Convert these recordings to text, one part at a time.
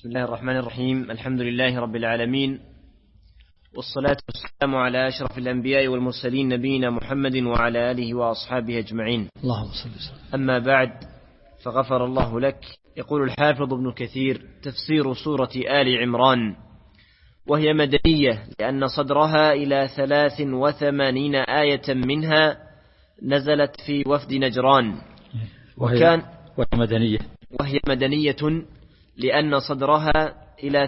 بسم الله الرحمن الرحيم. الحمد لله رب العالمين، والصلاة والسلام على أشرف الأنبياء والمرسلين نبينا محمد وعلى آله وأصحابه أجمعين. اللهم صل وسلم. أما بعد، فغفر الله لك. يقول الحافظ ابن كثير: تفسير سورة آل عمران، وهي مدنية لأن صدرها إلى 83 آية منها نزلت في وفد نجران. وهي مدنية لأن صدرها إلى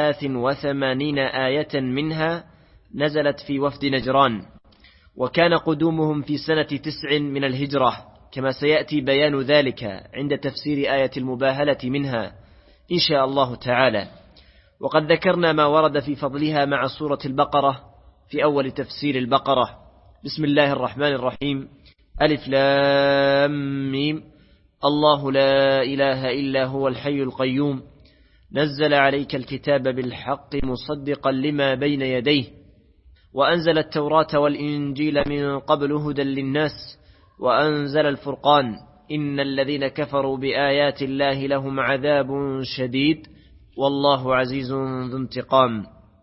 83 آية منها نزلت في وفد نجران، وكان قدومهم في سنة 9 من الهجرة، كما سيأتي بيان ذلك عند تفسير آية المباهلة منها إن شاء الله تعالى. وقد ذكرنا ما ورد في فضلها مع سورة البقرة في أول تفسير البقرة. بسم الله الرحمن الرحيم. ألف لام ميم. الله لا إله إلا هو الحي القيوم، نزل عليك الكتاب بالحق مصدقا لما بين يديه، وأنزل التوراة والإنجيل من قبل هدى للناس، وأنزل الفرقان، إن الذين كفروا بآيات الله لهم عذاب شديد والله عزيز ذو انتقام.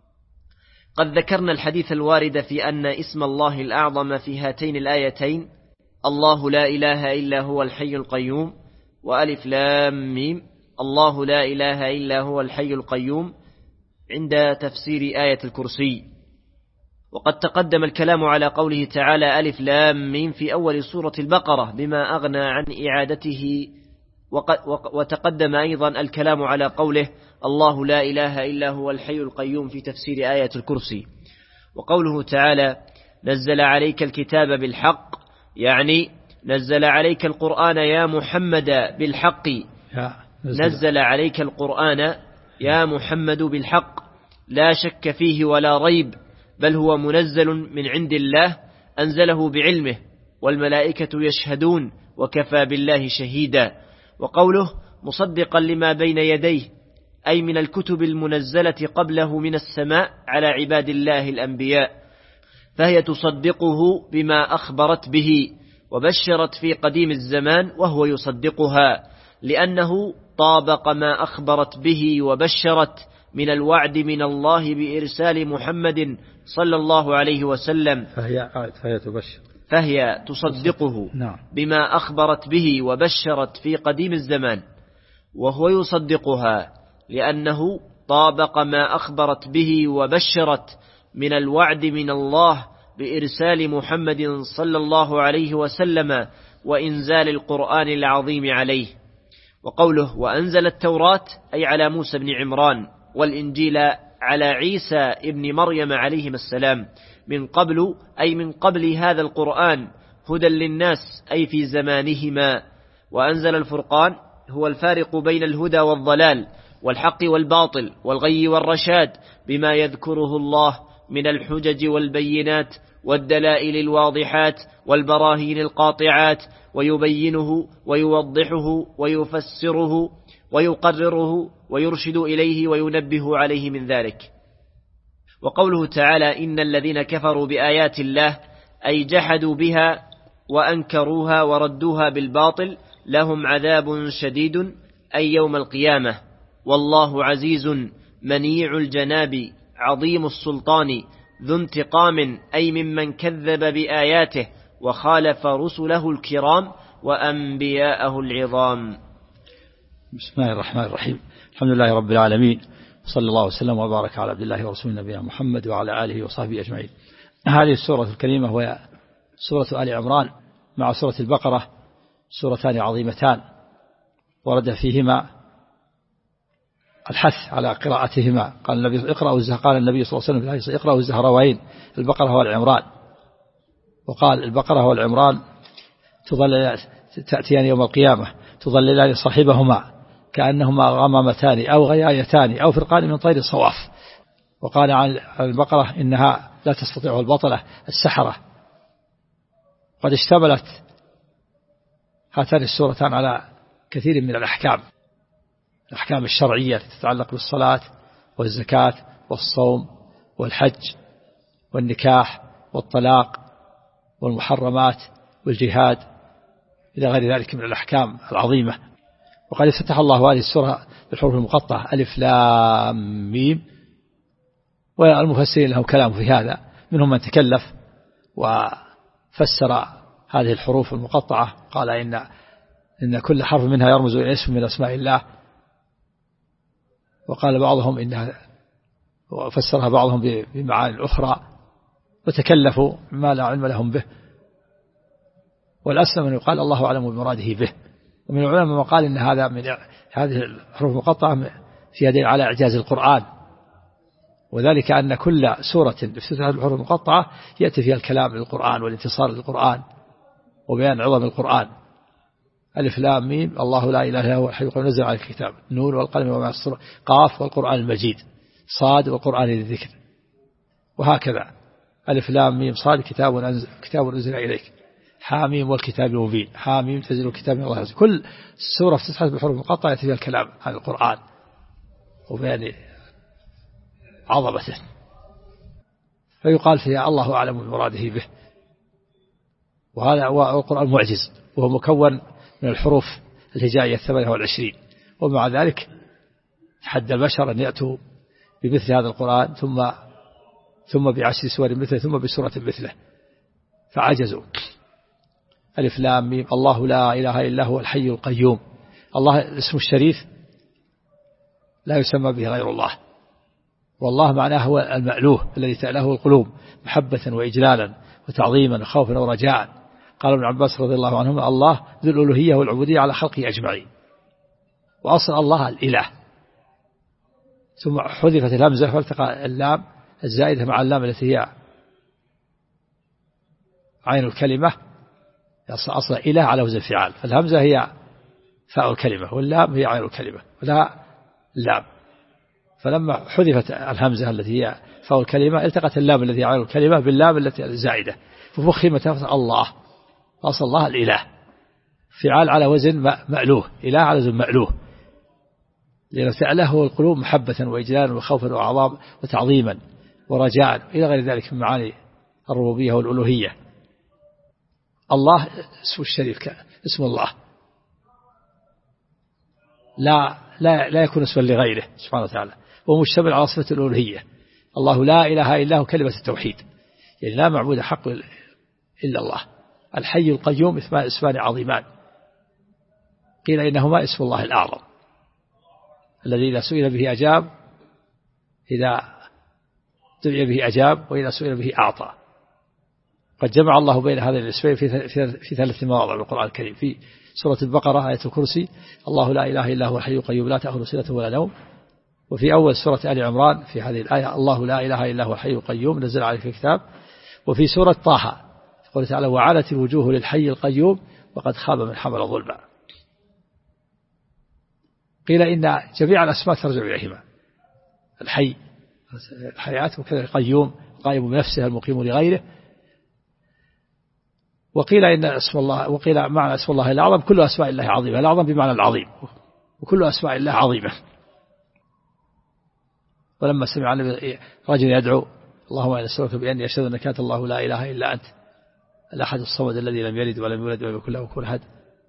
قد ذكرنا الحديث الوارد في أن اسم الله الأعظم في هاتين الآيتين الله لا إله إلا هو الحي القيوم، وألف لام ميم الله لا إله إلا هو الحي القيوم عند تفسير آية الكرسي. وقد تقدم الكلام على قوله تعالى ألف لام ميم في أول سورة البقرة بما أغنى عن إعادته، وتقدم أيضا الكلام على قوله الله لا إله إلا هو الحي القيوم في تفسير آية الكرسي. وقوله تعالى نزل عليك الكتاب بالحق، يعني نزل عليك القرآن يا محمد بالحق، نزل عليك القرآن يا محمد بالحق لا شك فيه ولا ريب، بل هو منزل من عند الله أنزله بعلمه، والملائكة يشهدون وكفى بالله شهيدا. وقوله مصدقا لما بين يديه، أي من الكتب المنزلة قبله من السماء على عباد الله الأنبياء، فهي تصدقه بما أخبرت به وبشرت في قديم الزمان، وهو يصدقها لأنه طابق ما أخبرت به وبشرت من الوعد من الله بإرسال محمد صلى الله عليه وسلم، فهي تصدقه بما أخبرت به وبشرت في قديم الزمان، وهو يصدقها لأنه طابق ما أخبرت به وبشرت من الوعد من الله بإرسال محمد صلى الله عليه وسلم وإنزال القرآن العظيم عليه. وقوله وأنزل التوراة أي على موسى بن عمران، والإنجيل على عيسى ابن مريم عليهم السلام، من قبل أي من قبل هذا القرآن، هدى للناس أي في زمانهما. وأنزل الفرقان هو الفارق بين الهدى والضلال والحق والباطل والغي والرشاد، بما يذكره الله من الحجج والبينات والدلائل الواضحات والبراهين القاطعات، ويبينه ويوضحه ويفسره ويقرره ويرشد إليه وينبه عليه من ذلك. وقوله تعالى إن الذين كفروا بآيات الله أي جحدوا بها وأنكروها وردوها بالباطل لهم عذاب شديد أي يوم القيامة، والله عزيز منيع الجناب عظيم السلطان ذو انتقام أي ممن كذب بآياته وخالف رسله الكرام وأنبياءه العظام. بسم الله الرحمن الرحيم. الحمد لله رب العالمين، صلى الله وسلم وبارك على عبد الله ورسوله نبينا محمد وعلى آله وصحبه أجمعين. هذه السورة الكريمة وهي سورة آل عمران مع سورة البقرة، سورتان عظيمتان ورد فيهما الحث على قراءتهما. قال النبي قال النبي صلى الله عليه وسلم اقرأوا الزهراوين، البقرة والعمران. وقال البقرة والعمران تأتيان يوم القيامة تظللان صاحبهما كأنهما غمامتان أو غيايتان أو فرقان من طير الصواف. وقال عن البقرة إنها لا تستطيع البطلة السحرة. قد اشتملت هاتان السورتان على كثير من الأحكام الشرعية تتعلق بالصلاة والزكاة والصوم والحج والنكاح والطلاق والمحرمات والجهاد إلى غير ذلك من الأحكام العظيمة. وقد افتتح الله هذه السورة بالحروف المقطعة ألف لام ميم، والمفسرين لهم كلام في هذا، منهم من تكلف وفسر هذه الحروف المقطعة قال إن كل حرف منها يرمز إلى اسم من أسماء الله، وقال بعضهم إنها، وفسرها بعضهم بمعاني أخرى، وتكلفوا ما لا علم لهم به، والأسلم أن يقال الله أعلم بمراده به. ومن العلماء من قال إن هذا من هذه الحروف المقطعة في دليل على إعجاز القرآن، وذلك أن كل سورة افتتحت بالحروف المقطعة يأتي فيها الكلام للقرآن والانتصار للقرآن وبيان عظم القرآن. ألف لام ميم الله لا إله إلا هو الحي القيوم نزل على الكتاب، نون والقلم وما يسطرون، قاف والقرآن المجيد، صاد والقرآن للذكر، وهكذا ألف لام ميم صاد كتاب أنزل إليك، حاميم والكتاب المبين، حاميم تنزيل الكتاب من الله عز وجل. كل سورة افتتحت بالحروف المقطعة يأتي فيها الكلام عن القرآن وبيان عظمته، فيقال فيها الله أعلم بمراده به. وهذا هو القرآن معجز، وهو مكون من الحروف الهجائية 28، ومع ذلك تحدى البشر أن يأتوا بمثل هذا القرآن ثم ب10 سور مثله ثم بسورة مثله، فعجزوا. ألف لام ميم الله لا إله إلا هو الحي القيوم. الله اسم الشريف لا يسمى به غير الله، والله معناه هو المألوه الذي تأله القلوب محبة وإجلالا وتعظيما وخوفا ورجاء. قال ابن عباس رضي الله عنهما الله ذو الألوهية والعبودية على خلقه أجمعين، وأصل الله الإله، ثم حذفت الهمزة فالتقى اللام الزائدة مع اللام التي هي عين الكلمة، أصل إله على وزن فعال، فالهمزة هي فاء الكلمة واللام هي عين الكلمة ولا لام، فلما حذفت الهمزة التي هي فاء الكلمة التقت اللام التي هي عين الكلمة باللام التي الزائدة، ففخمت الله، أصل الله الإله، فعال على وزن مألوه، إله على وزن مألوه، لأنه تأله القلوب محبة وإجلالا وخوفا وعظام وتعظيما ورجاء إلى غير ذلك من معاني الربوبية والألوهية. الله اسم الشريف اسم الله لا يكون اسما لغيره سبحانه وتعالى، وهو مشتمل على صفة الألوهية. الله لا إله إلا هو كلمة التوحيد، يعني لا معبود حق إلا الله. الحي القيوم اسمان عظيمان، قيل إنهما اسم الله الأعظم الذي إذا سئل به أجاب، إذا دعي به أجاب، وإذا سئل به أعطى. قد جمع الله بين هذين الاسمين في 3 مواضع بالقرآن الكريم، في سورة البقرة آية الكرسي الله لا إله إلا هو الحي القيوم لا تأخذه سنة ولا نوم، وفي أول سورة آل عمران في هذه الآية الله لا إله إلا هو الحي القيوم نزل عليك الكتاب، وفي سورة طه قال تعالى وعنت الوجوه للحي القيوم وقد خاب من حمل ظلما. قيل إن جميع الأسماء ترجع إليهما، الحي الحياة، وكذا القيوم قائم بنفسه المقيم لغيره. وقيل إن اسم الله، وقيل معنى اسم الله الأعظم كل أسماء الله عظيمة، الأعظم بمعنى العظيم، وكل أسماء الله عظيمة. ولما سمع رجل يدعو اللهم إني أسألك بأني أشهد أنك أنت الله لا إله إلا أنت الأحد الصمد الذي لم يلد ولم يولد ولم يكن له كفوا أحد،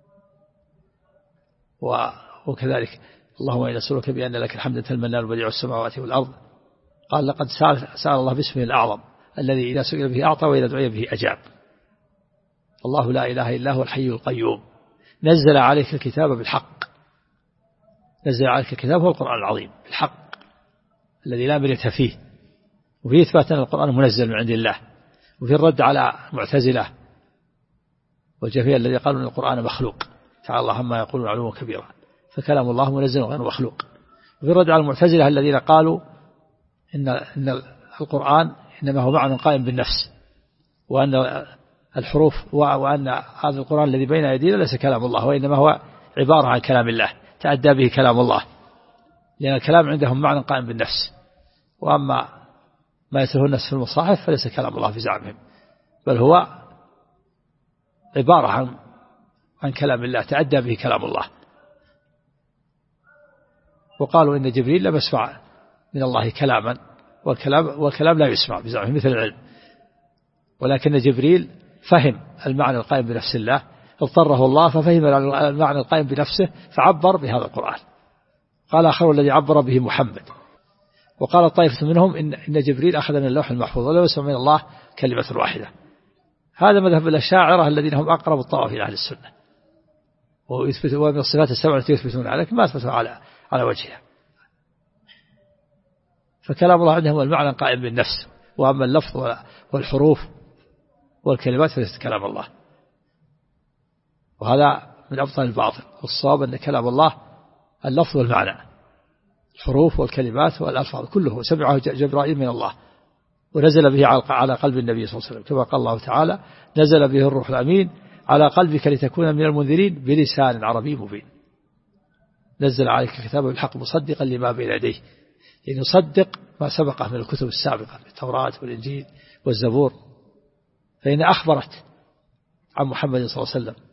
وكذلك اللهم إني أسألك بأن لك الحمد أنت المنان بديع السماوات والأرض. قال لقد سأل الله باسمه الأعظم الذي إذا سئل به أعطى وإذا دعي به أجاب. الله لا إله إلا هو الحي القيوم نزل عليك الكتاب بالحق، نزل عليك الكتاب هو القرآن العظيم بالحق الذي لا مرية فيه، وفيه إثبات أن القرآن منزل من عند الله، وفي الرد على المعتزلة والجهمية الذي قالوا أن القرآن مخلوق، تعالى الله عما يقولون علوا كبيرا، فكلام الله منزل غير مخلوق. وفي الرد على المعتزلة الذين قالوا إن القرآن إنما هو معنى قائم بالنفس، وأن الحروف وأن هذا القرآن الذي بين أيدينا ليس كلام الله، وإنما هو عبارة عن كلام الله تأدى به كلام الله، لأن الكلام عندهم معنى قائم بالنفس، وأما ما يسره الناس في المصاحف فليس كلام الله في زعمهم، بل هو عبارة عن كلام الله تأدى به كلام الله. وقالوا إن جبريل لم يسمع من الله كلاما، والكلام لا يسمع بزعمهم مثل العلم، ولكن جبريل فهم المعنى القائم بنفس الله فاضطره الله ففهم المعنى القائم بنفسه فعبر بهذا القرآن. قال آخر الذي عبر به محمد. وقال طائفة منهم إن جبريل أخذ من اللوح المحفوظ ولم يسمع من الله كلمة واحدة. هذا مذهب الأشاعرة الذين هم أقرب الطوائف إلى أهل السنة، ومن الصفات السبع التي يثبتون على لكن ما أثبتوا على وجهها. فكلام الله عندهم المعنى قائم بالنفس، وأما اللفظ والحروف والكلمات فليست كلام الله. وهذا من أبطال الباطل. والصواب أن كلام الله اللفظ والمعنى، الحروف والكلمات والألفاظ كله سمعه جبرائيل من الله ونزل به على قلب النبي صلى الله عليه وسلم، كما قال الله تعالى نزل به الروح الأمين على قلبك لتكون من المنذرين بلسان عربي مبين. نزل عليك الكتاب بالحق مصدقا لما بين يديه، يعني يصدق ما سبقه من الكتب السابقة التوراة والإنجيل والزبور، فإن أخبرت عن محمد صلى الله عليه وسلم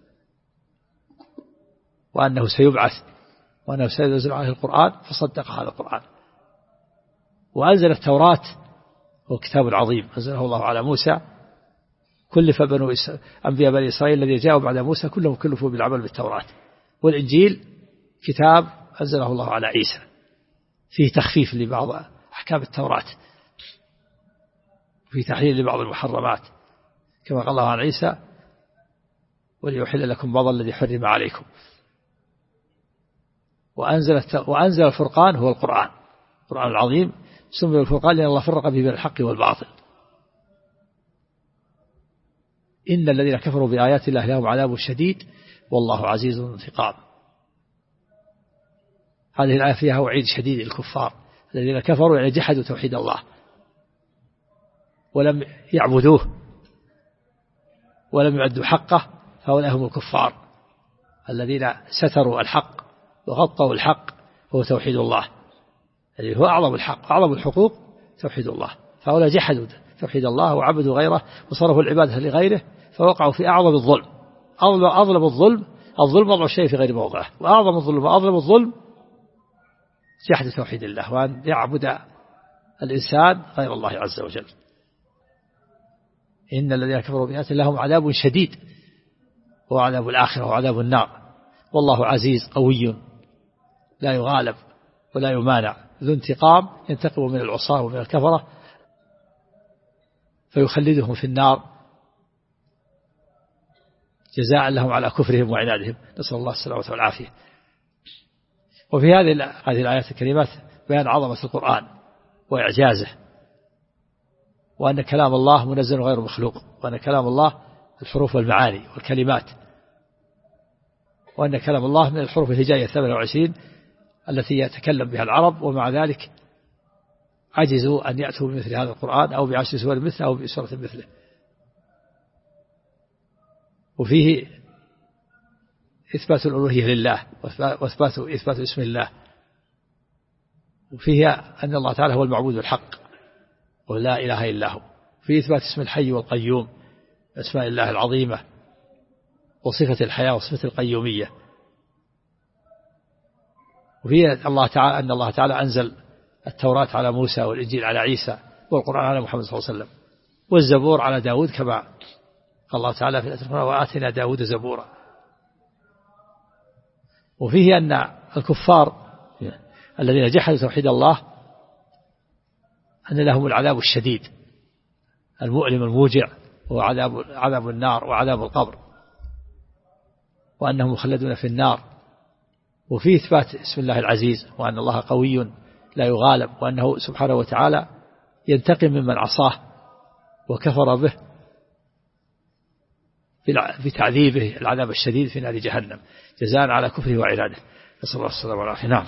وأنه سيبعث وأنه سينزل عليه القرآن فصدق هذا القرآن. وأنزل التوراة والكتاب العظيم أنزله الله على موسى، كلف أنبياء بني إسرائيل الذين جاءوا بعد موسى كلهم كلفوا بالعمل بالتوراة. والإنجيل كتاب أنزله الله على عيسى فيه تخفيف لبعض أحكام التوراة، فيه تحليل لبعض المحرمات، كما قال الله عن عيسى وليحل لكم بعض الذي حرم عليكم. وأنزل الفرقان هو القرآن العظيم، سمي الفرقان لأن الله فرق به بين الحق والباطل. إن الذين كفروا بآيات الله لهم عذاب شديد والله عزيز ذو انتقام. هذه الآية فيها وعيد شديد للكفار الذين كفروا، يعني جحدوا توحيد الله ولم يعبدوه ولم يؤدوا حقه، فهؤلاء هم الكفار الذين ستروا الحق وغطوا الحق، هو توحيد الله الذي هو أعظم الحق أعظم الحقوق توحيد الله. فهؤلاء جحدوا توحيد الله وعبدوا غيره وصرفوا العبادة لغيره، فوقعوا في أعظم الظلم. أظلم الظلم وضع الشيء في غير موضعه، وأعظم الظلم وأظلم الظلم جحد توحيد الله وأن يعبد الإنسان غير الله عز وجل. إن الذين كفروا بآيات الله لهم عذاب شديد وعذاب الآخرة وعذاب النار والله عزيز قوي لا يغالب ولا يمانع ذو انتقام ينتقم من العصاة ومن الكفرة فيخلدهم في النار جزاء لهم على كفرهم وعنادهم، نسأل الله السلامة والعافية. وفي هذه الآيات الكريمات بيان عظمة القرآن وإعجازه، وأن كلام الله منزل غير مخلوق، وأن كلام الله الحروف والمعاني والكلمات، وأن كلام الله من الحروف الهجائية 28 التي يتكلم بها العرب، ومع ذلك عجزوا أن يأتوا بمثل هذا القرآن أو بعشر سور مثله أو بسورة مثله. وفيه إثبات الألوهية لله وإثبات اسم الله، وفيه أن الله تعالى هو المعبود الحق ولا إله إلا هو، في إثبات اسم الحي والقيوم أسماء الله العظيمة وصفة الحياة وصفة القيومية. وفي أن الله تعالى أنزل التوراة على موسى والإنجيل على عيسى والقرآن على محمد صلى الله عليه وسلم والزبور على داود، كما قال الله تعالى في الآية وآتنا داود زبورا. وفيه أن الكفار الذين جحدوا توحيد الله أن لهم العذاب الشديد المؤلم الموجع، وهو عذاب النار وعذاب القبر، وأنهم مخلدون في النار. وفيه إثبات اسم الله العزيز، وأن الله قوي لا يغالب، وأنه سبحانه وتعالى ينتقم ممن عصاه وكفر به في تعذيبه العذاب الشديد في نار جهنم جزاء على كفره وعناده، نسأل الله السلامة والعافية. نعم.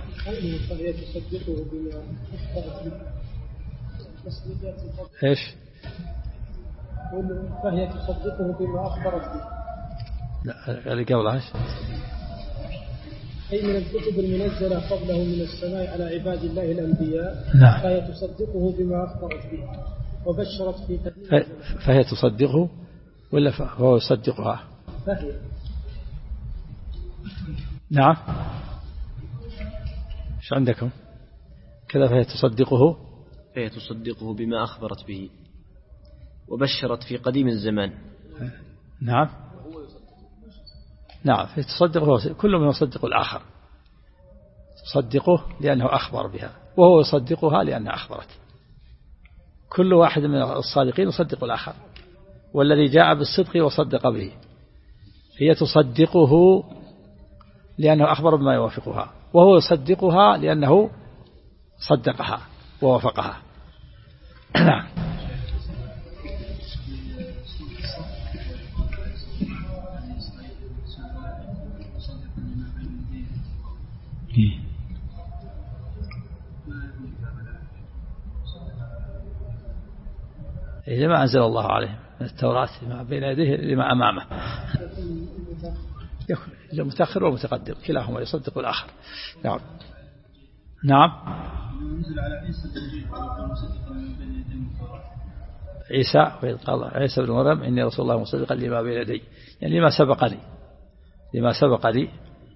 ايش؟ فهي تصدقه بما أخبرت به. لا اللي قبلها ايش؟ أي من الكتب المنزلة قبله من السماء على عباد الله الأنبياء. نعم. فهي تصدقه بما أخبرت به وبشرت في فهي تصدقه ولا فهو يصدقها؟ فهي. نعم. ايش عندكم كذا؟ فهي تصدقه بما أخبرت به وبشرت في قديم الزمان. نعم. نعم تصدقه كل من يصدق الآخر، تصدقه لأنه أخبر بها وهو يصدقها لأنها أخبرت. كل واحد من الصادقين يصدق الآخر، والذي جاء بالصدق وصدق به، هي تصدقه لأنه أخبر بما يوافقها، وهو يصدقها لأنه صدقها ووافقها. لما أنزل الله عليه من التوراة لما بين يديه لما أمامه، المتأخر والمتقدم كلاهما يصدق الآخر. نعم نعم. عيسى قال عيسى بن مريم إني رسول الله مصدقا لما بين يدي، يعني لما سبق لي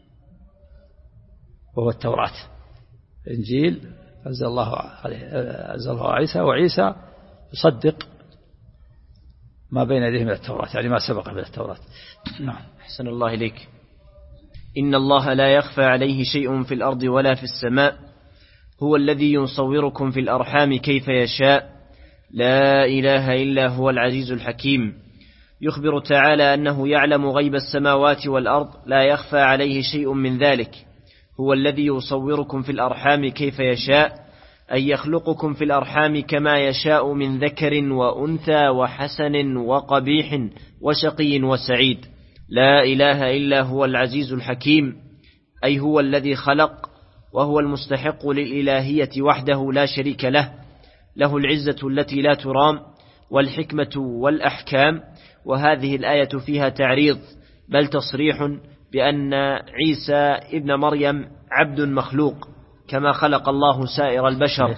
وهو التوراة. إنجيل أنزل الله على عيسى، وعيسى يصدق ما بين يديه من التوراة، يعني ما سبق من التوراة. نعم. أحسن الله إليك. إن الله لا يخفى عليه شيء في الأرض ولا في السماء، هو الذي يصوركم في الأرحام كيف يشاء، لا إله إلا هو العزيز الحكيم. يخبر تعالى أنه يعلم غيب السماوات والأرض، لا يخفى عليه شيء من ذلك. هو الذي يصوركم في الأرحام كيف يشاء، أن يخلقكم في الأرحام كما يشاء من ذكر وأنثى وحسن وقبيح وشقي وسعيد. لا إله إلا هو العزيز الحكيم، أي هو الذي خلق، وهو المستحق للإلهية وحده لا شريك له، له العزة التي لا ترام والحكمة والأحكام. وهذه الآية فيها تعريض بل تصريح بأن عيسى ابن مريم عبد مخلوق كما خلق الله سائر البشر.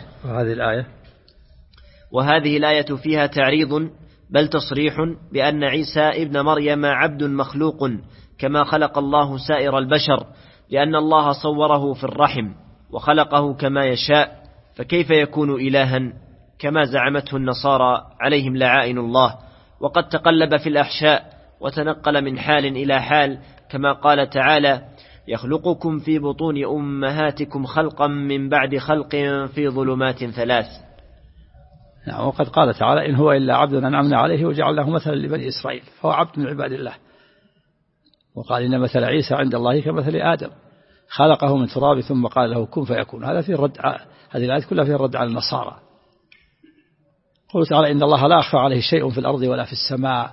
وهذه الآية فيها تعريض بل تصريح بأن عيسى ابن مريم عبد مخلوق كما خلق الله سائر البشر، لأن الله صوره في الرحم وخلقه كما يشاء، فكيف يكون إلها كما زعمته النصارى عليهم لعائن الله. وقد تقلب في الأحشاء وتنقل من حال إلى حال، كما قال تعالى: يخلقكم في بطون أمهاتكم خلقا من بعد خلق في ظلمات 3. نعم. وقد قال تعالى: إن هو إلا عبد أنعمنا عليه وجعلناه مثلا لبني إسرائيل، فهو عبد من عباد الله. وقال: إن مثل عيسى عند الله كمثل آدم خلقه من تراب ثم قال له كن فيكون. هذا في الرد، هذه الآيات كلها في الرد على النصارى. قال تعالى: إن الله لا يخفى عليه شيء في الأرض ولا في السماء،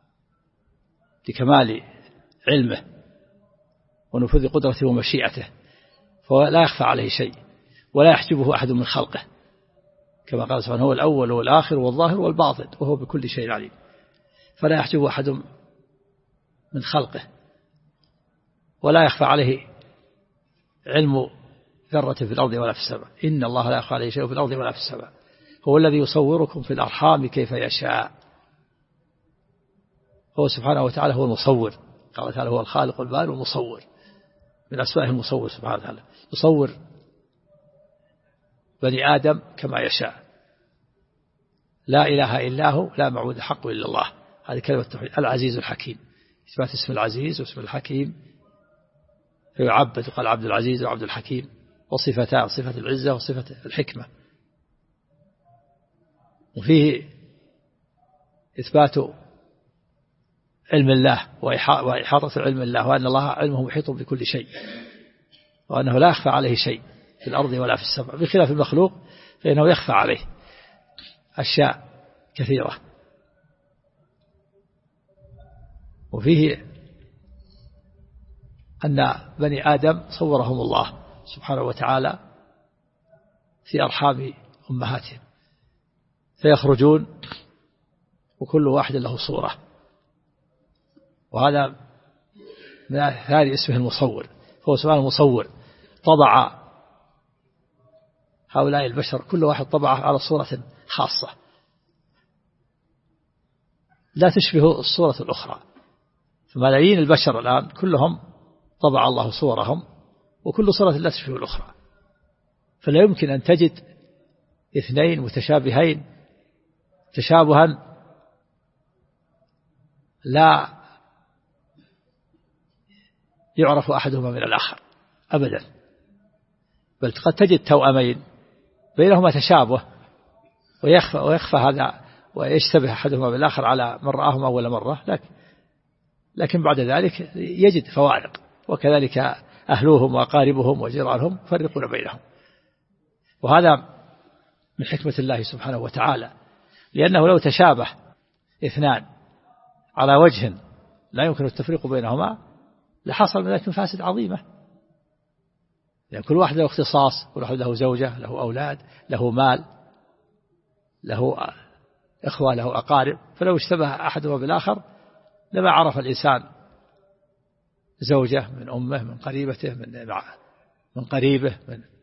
لكمال علمه ونفوذ قدرته ومشيئته، فلا يخفى عليه شيء ولا يحجبه أحد من خلقه، كما قال سبحانه: هو الأول والآخر والظاهر والباطن وهو بكل شيء عليم. فلا يحجبه أحد من خلقه، ولا يخفى عليه علم ذرة في الأرض ولا في السماء. إن الله لا يخفى عليه شيء في الأرض ولا في السماء، هو الذي يصوركم في الأرحام كيف يشاء. هو سبحانه وتعالى هو المصور، قال تعالى: هو الخالق البارئ والمصور، من أسمائه المصور سبحانه وتعالى. يصور بني آدم كما يشاء. لا إله إلا هو، لا معبود حق إلا الله. هذه كلمة التوحيد. العزيز الحكيم، إثبات اسم العزيز واسم الحكيم، فيعبد قال عبد العزيز وعبد الحكيم، وصفتان: صفة العزة وصفة الحكمة. وفيه إثبات علم الله وإحاطة علم الله، وأن الله علمه محيط بكل شيء، وأنه لا يخفى عليه شيء في الأرض ولا في السماء، بخلاف المخلوق فإنه يخفى عليه أشياء كثيرة. وفيه أن بني آدم صورهم الله سبحانه وتعالى في أرحام أمهاتهم، فيخرجون وكل واحد له صورة. وهذا من ثاني اسمه المصور، فهو سبحانه المصور، طبع هؤلاء البشر كل واحد طبعه على صورة خاصة لا تشبه الصورة الأخرى. فملايين البشر الآن كلهم طبع الله صورهم، وكل صورة لا تشبه الأخرى، فلا يمكن أن تجد اثنين متشابهين تشابها لا يعرف أحدهما من الآخر أبدا، بل قد تجد توأمين بينهما تشابه ويخفى هذا ويشتبه أحدهما بالآخر على من رآهما أول مرة، لكن بعد ذلك يجد فوارق. وكذلك أهلوهم وأقاربهم وجيرانهم يفرقون بينهم، وهذا من حكمة الله سبحانه وتعالى، لأنه لو تشابه اثنان على وجه لا يمكن التفريق بينهما لحصل من ذلك مفاسد عظيمة، لأن كل واحد له اختصاص، كل واحد له زوجة، له أولاد، له مال، له إخوة، له أقارب، فلو اشتبه أحدهما بالآخر لما عرف الإنسان زوجة من أمه، من قريبته، من قريبه،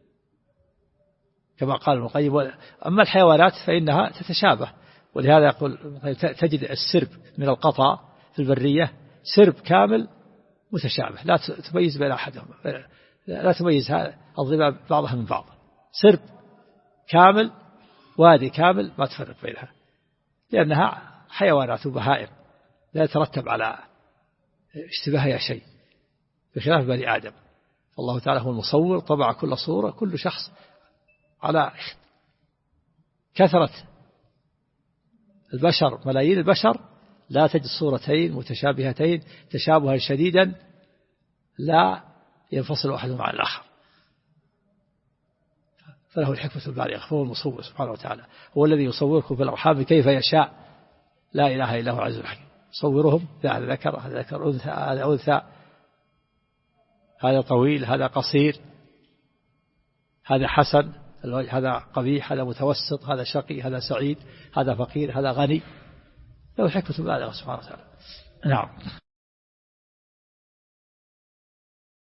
كما قال ابن القيم. أما الحيوانات فإنها تتشابه، ولهذا يقول تجد السرب من القطا في البرية سرب كامل متشابه، لا تميز بين أحدهم، لا تميز الضباب بعضها من بعض، سرب كامل وادي كامل ما تفرق بينها، لأنها حيوانات وبهائم لا يترتب على اشتباهها شيء، بخلاف بني آدم. فالله تعالى هو المصور، طبع كل صورة، كل شخص على كثرة البشر، ملايين البشر، لا تجد صورتين متشابهتين تشابها شديدا لا ينفصل أحدهما عن الآخر، فله الحكمة البالغة، فهو المصور سبحانه وتعالى، هو الذي يصوركم في الأرحام كيف يشاء، لا إله إلا هو العزيز الحكيم. صورهم، هذا ذكر، هذا ذكر، أنثى، هذا أنثى، هذا طويل، هذا قصير، هذا حسن الوجه، هذا قبيح، هذا متوسط، هذا شقي، هذا سعيد، هذا فقير، هذا غني، له الحكمة البالغة سبحانه وتعالى. نعم.